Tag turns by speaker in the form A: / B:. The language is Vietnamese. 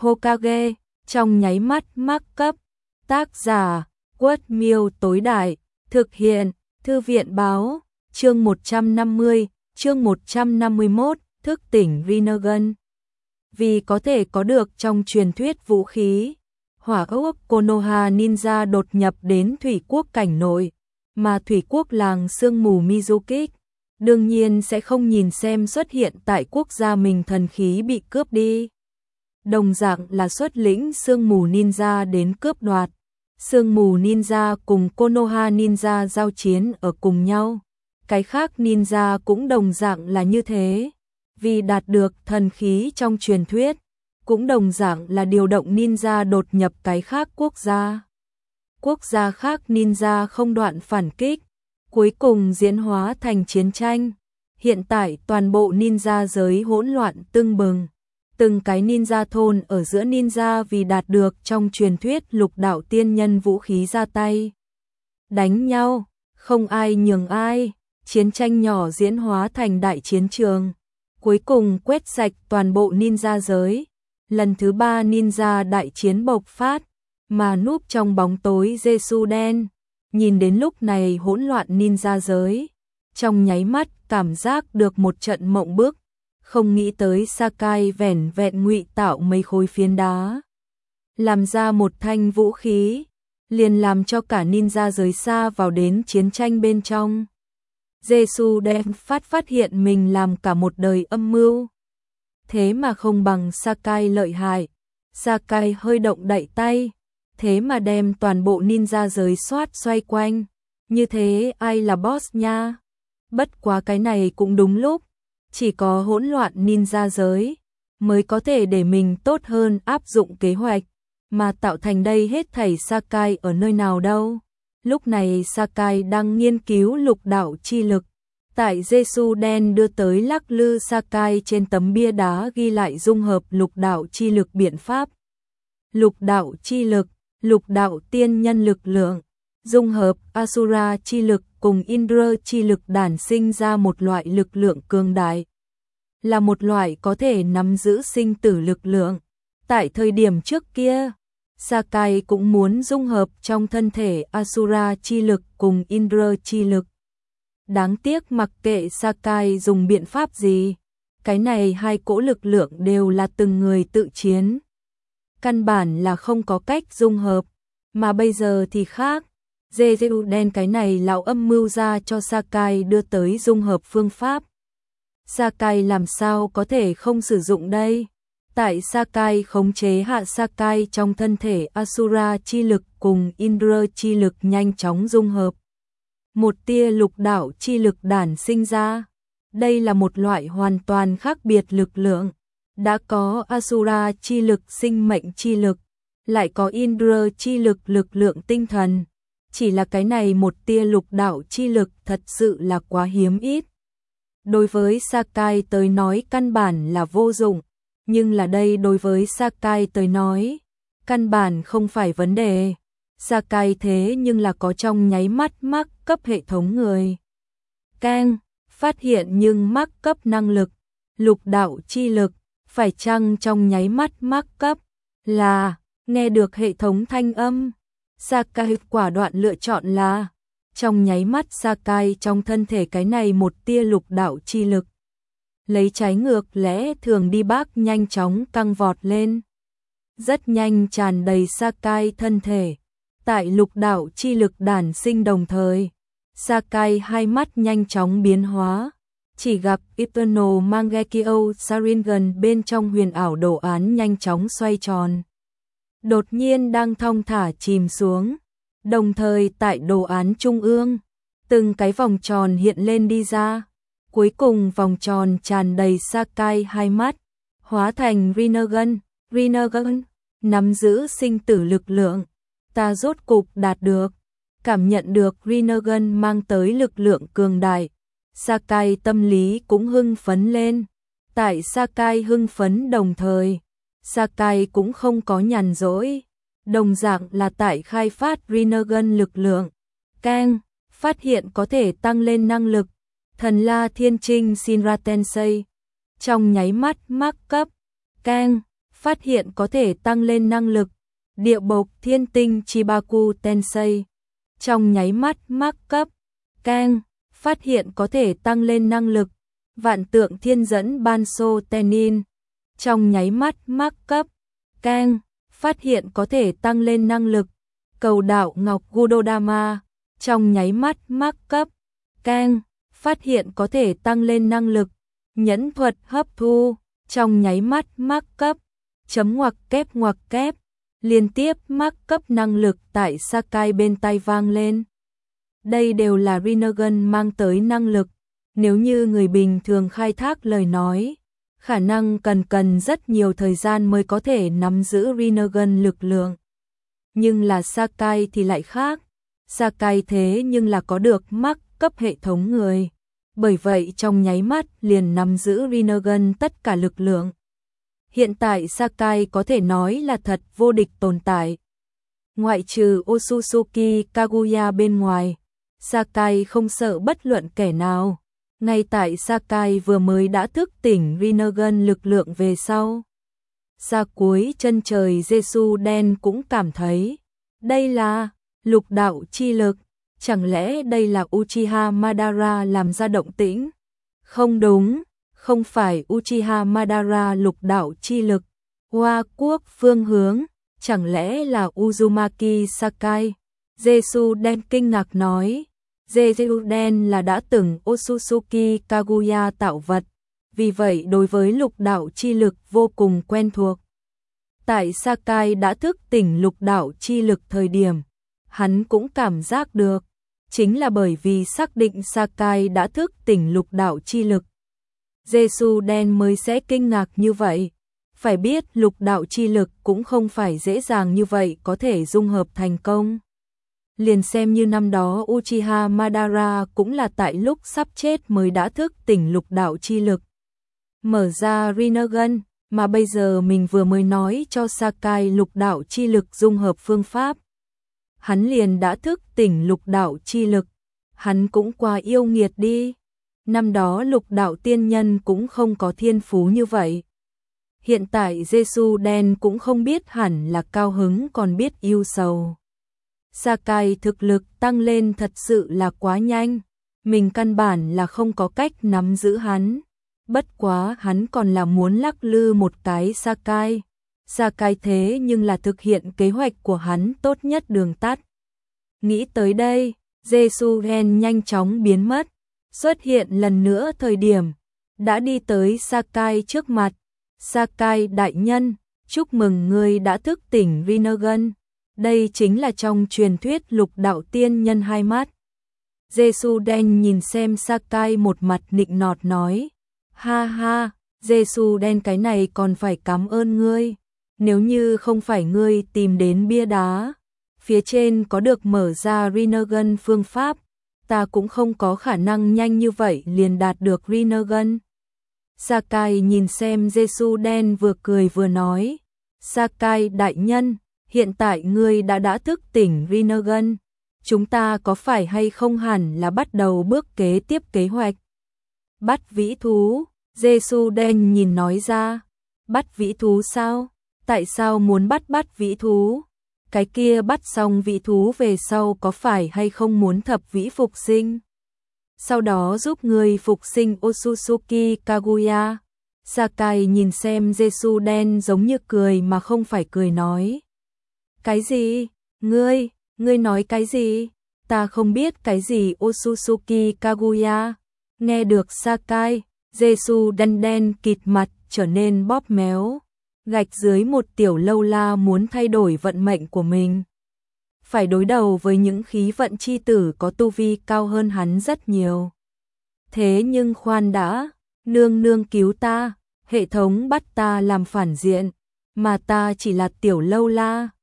A: Hokage, trong nháy mắt mắc cấp. Tác giả, Quất Miêu tối đại, thực hiện, Thư viện báo, chương 150, chương 151, thức tỉnh Rinnegan. Vì có thể có được trong truyền thuyết vũ khí, hỏa ốc Konoha Ninja đột nhập đến thủy quốc cảnh nội, mà thủy quốc làng sương mù Mizukik đương nhiên sẽ không nhìn xem xuất hiện tại quốc gia mình thần khí bị cướp đi. Đồng dạng là xuất lĩnh sương mù ninja đến cướp đoạt. Sương mù ninja cùng Konoha ninja giao chiến ở cùng nhau. Cái khác ninja cũng đồng dạng là như thế. Vì đạt được thần khí trong truyền thuyết, cũng đồng dạng là điều động ninja đột nhập cái khác quốc gia. Quốc gia khác ninja không đoạn phản kích, cuối cùng diễn hóa thành chiến tranh. Hiện tại toàn bộ ninja giới hỗn loạn tưng bừng. Từng cái ninja thôn ở giữa ninja vì đạt được trong truyền thuyết lục đạo tiên nhân vũ khí ra tay. Đánh nhau, không ai nhường ai, chiến tranh nhỏ diễn hóa thành đại chiến trường. Cuối cùng quét sạch toàn bộ ninja giới. Lần thứ 3 ninja đại chiến bộc phát, mà núp trong bóng tối Jesu đen. Nhìn đến lúc này hỗn loạn ninja giới, trong nháy mắt cảm giác được một trận mộng bức. Không nghĩ tới Sakai vẻn vẹn ngụy tạo mấy khối phiến đá, làm ra một thanh vũ khí, liền làm cho cả ninja giới xa vào đến chiến tranh bên trong. Jesu đen phát hiện mình làm cả một đời âm mưu. Thế mà không bằng Sakai lợi hại. Sakai hơi động đậy tay, thế mà đem toàn bộ ninja giới xoay quanh. Như thế ai là boss nha? Bất quá cái này cũng đúng lúc. Chỉ có hỗn loạn ninja giới mới có thể để mình tốt hơn áp dụng kế hoạch, mà tạo thành đây hết thảy Sakai ở nơi nào đâu. Lúc này Sakai đang nghiên cứu lục đạo chi lực. Tại Jesu đen đưa tới lắc lư Sakai trên tấm bia đá ghi lại dung hợp lục đạo chi lực biện pháp. Lục đạo chi lực, lục đạo tiên nhân lực lượng, dung hợp Asura chi lực cùng Indra chi lực đản sinh ra một loại lực lượng cường đại. Là một loại có thể nắm giữ sinh tử lực lượng. Tại thời điểm trước kia, Sakai cũng muốn dung hợp trong thân thể Asura chi lực cùng Indra chi lực. Đáng tiếc mặc kệ Sakai dùng biện pháp gì, cái này hai cỗ lực lượng đều là từng người tự chiến. Căn bản là không có cách dung hợp, mà bây giờ thì khác. Jeju đen cái này lão âm mưu ra cho Sakai đưa tới dung hợp phương pháp. Sakai làm sao có thể không sử dụng đây? Tại Sakai khống chế hạ Sakai trong thân thể Asura chi lực cùng Indra chi lực nhanh chóng dung hợp. Một tia lục đạo chi lực đản sinh ra. Đây là một loại hoàn toàn khác biệt lực lượng. Đã có Asura chi lực sinh mệnh chi lực, lại có Indra chi lực lực lượng tinh thần. Chỉ là cái này một tia lục đạo chi lực thật sự là quá hiếm ít. Đối với Sakai tới nói căn bản là vô dụng, nhưng là đây đối với Sakai tới nói, căn bản không phải vấn đề. Sakai thế nhưng là có trong nháy mắt mắc cấp hệ thống người. Kang, phát hiện nhưng mắc cấp năng lực, lục đạo chi lực, phải chăng trong nháy mắt mắc cấp, là, nghe được hệ thống thanh âm. Sakai quả đoạn lựa chọn là, trong nháy mắt Sakai trong thân thể cái này một tia lục đạo chi lực. Lấy trái ngược lẽ thường đi bác nhanh chóng căng vọt lên. Rất nhanh tràn đầy Sakai thân thể. Tại lục đạo chi lực đản sinh đồng thời, Sakai hai mắt nhanh chóng biến hóa. Chỉ gặp Eternal Mangekyo Sharingan bên trong huyền ảo đồ án nhanh chóng xoay tròn. Đột nhiên đang thong thả chìm xuống. Đồng thời tại đồ án trung ương, từng cái vòng tròn hiện lên đi ra. Cuối cùng vòng tròn tràn đầy Sakai hai mắt, hóa thành Rinnegan. Rinnegan, nắm giữ sinh tử lực lượng. Ta rốt cục đạt được, cảm nhận được Rinnegan mang tới lực lượng cường đại. Sakai tâm lý cũng hưng phấn lên. Tại Sakai hưng phấn đồng thời, Sakai cũng không có nhàn rỗi. Đồng dạng là tại khai phát Rinnegan lực lượng. Kang, phát hiện có thể tăng lên năng lực. Thần La Thiên Trinh Shinra Tensei. Trong nháy mắt mắc cấp. Kang, phát hiện có thể tăng lên năng lực. Địa bộc thiên tinh Chibaku Tensei. Trong nháy mắt mắc cấp. Keng, phát hiện có thể tăng lên năng lực. Vạn tượng thiên dẫn Banso Tenin. Trong nháy mắt mắc cấp. Keng, phát hiện có thể tăng lên năng lực. Cầu đạo ngọc Gudodama. Trong nháy mắt mắc cấp. Keng, phát hiện có thể tăng lên năng lực. Nhẫn thuật hấp thu. Trong nháy mắt mắc cấp. Chấm ngoặc kép. Liên tiếp mắc cấp năng lực tại Sakai bên tai vang lên. Đây đều là Rinnegan mang tới năng lực. Nếu như người bình thường khai thác lời nói, khả năng cần rất nhiều thời gian mới có thể nắm giữ Rinnegan lực lượng. Nhưng là Sakai thì lại khác. Sakai thế nhưng là có được mắc cấp hệ thống người. Bởi vậy trong nháy mắt liền nắm giữ Rinnegan tất cả lực lượng. Hiện tại Sakai có thể nói là thật vô địch tồn tại. Ngoại trừ Otsutsuki Kaguya bên ngoài, Sakai không sợ bất luận kẻ nào. Ngay tại Sakai vừa mới đã thức tỉnh Rinnegan lực lượng về sau. Xa cuối chân trời Jesu đen cũng cảm thấy, đây là lục đạo chi lực, chẳng lẽ đây là Uchiha Madara làm ra động tĩnh? Không đúng, không phải Uchiha Madara lục đạo chi lực. Hoa quốc phương hướng, chẳng lẽ là Uzumaki Sakai? Jesu đen kinh ngạc nói. Jesu đen là đã từng Otsutsuki Kaguya tạo vật, vì vậy đối với lục đạo chi lực vô cùng quen thuộc. Tại Sakai đã thức tỉnh lục đạo chi lực thời điểm, hắn cũng cảm giác được, chính là bởi vì xác định Sakai đã thức tỉnh lục đạo chi lực. Jesu đen mới sẽ kinh ngạc như vậy. Phải biết lục đạo chi lực cũng không phải dễ dàng như vậy có thể dung hợp thành công. Liền xem như năm đó Uchiha Madara cũng là tại lúc sắp chết mới đã thức tỉnh lục đạo chi lực. Mở ra Rinnegan, mà bây giờ mình vừa mới nói cho Sakai lục đạo chi lực dung hợp phương pháp. Hắn liền đã thức tỉnh lục đạo chi lực. Hắn cũng quá yêu nghiệt đi. Năm đó lục đạo tiên nhân cũng không có thiên phú như vậy. Hiện tại Jesu đen cũng không biết hẳn là cao hứng còn biết yêu sầu. Sakai thực lực tăng lên thật sự là quá nhanh. Mình căn bản là không có cách nắm giữ hắn. Bất quá hắn còn là muốn lắc lư một cái Sakai. Sakai thế nhưng là thực hiện kế hoạch của hắn tốt nhất đường tắt. Nghĩ tới đây, Jesu đen nhanh chóng biến mất. Xuất hiện lần nữa thời điểm, đã đi tới Sakai trước mặt. Sakai đại nhân, chúc mừng ngươi đã thức tỉnh Rinnegan. Đây chính là trong truyền thuyết lục đạo tiên nhân hai mắt. Jesu đen nhìn xem Sakai một mặt nịnh nọt nói. Ha ha, Jesu đen cái này còn phải cảm ơn ngươi. Nếu như không phải ngươi tìm đến bia đá, phía trên có được mở ra Rinnegan phương pháp, ta cũng không có khả năng nhanh như vậy liền đạt được Rinnegan. Sakai nhìn xem Jesu đen vừa cười vừa nói. Sakai đại nhân, hiện tại ngươi đã thức tỉnh Rinnegan. Chúng ta có phải hay không hẳn là bắt đầu bước kế tiếp kế hoạch? Bắt vĩ thú, Jesu đen nhìn nói ra. Bắt vĩ thú sao? Tại sao muốn bắt vĩ thú? Cái kia bắt xong vĩ thú về sau có phải hay không muốn thập vĩ phục sinh? Sau đó giúp người phục sinh Otsutsuki Kaguya. Sakai nhìn xem Jesu đen giống như cười mà không phải cười nói. Cái gì? Ngươi nói cái gì? Ta không biết cái gì Otsutsuki Kaguya. Nghe được Sakai, Jesu đen kịt mặt trở nên bóp méo. Gạch dưới một tiểu lâu la muốn thay đổi vận mệnh của mình. Phải đối đầu với những khí vận chi tử có tu vi cao hơn hắn rất nhiều. Thế nhưng khoan đã, nương cứu ta, hệ thống bắt ta làm phản diện, mà ta chỉ là tiểu lâu la,